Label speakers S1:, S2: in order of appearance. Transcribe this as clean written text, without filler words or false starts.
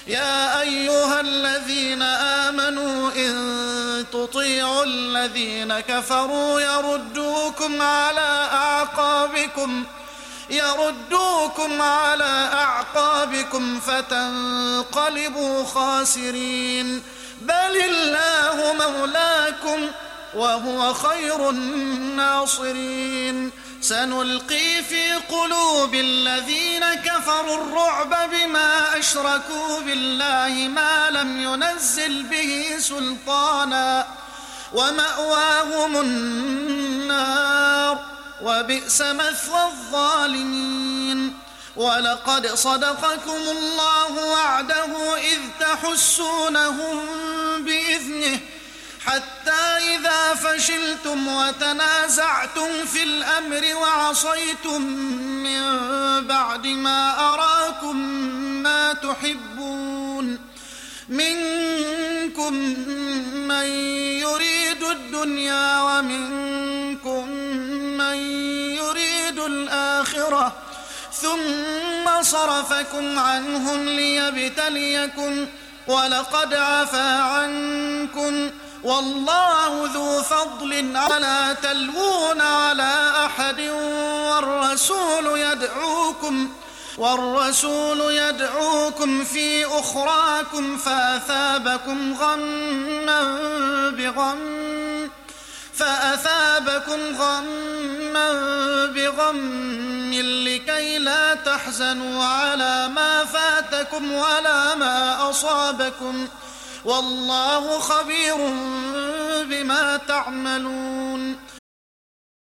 S1: يا أيها الذين آمنوا إن تطيعوا الذين كفروا يردوكم على أعقابكم فتنقلبوا خاسرين. بل الله مولاكم وهو خير الناصرين. سنلقي في قلوب الذين كفروا الرعب بما أشركوا بالله ما لم ينزل به سلطانا ومأواهم النار وبئس مثوى الظالمين. ولقد صدقكم الله وعده إذ تحسونهم بإذنه حتى إذا فشلتم وتنازعتم في الأمر وعصيتم من بعد ما أراكم ما تحبون منكم من يريد الدنيا ومنكم من يريد الآخرة ثم صرفكم عنهم ليبتليكم ولقد عفا عنكم والله ذو فضل على تلوون على أحد والرسول يدعوكم في أخراكم فأثابكم غما بغم لكي لا تحزنوا على ما فاتكم ولا ما أصابكم والله خبير بما تعملون.